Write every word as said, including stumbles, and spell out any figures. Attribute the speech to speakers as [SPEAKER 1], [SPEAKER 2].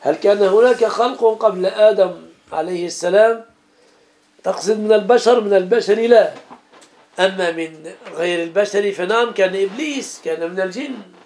[SPEAKER 1] هل كان هناك خلق قبل آدم عليه السلام؟ تقصد من البشر؟ من البشر لا، أما من غير البشر فنعم، كان إبليس كان من الجن.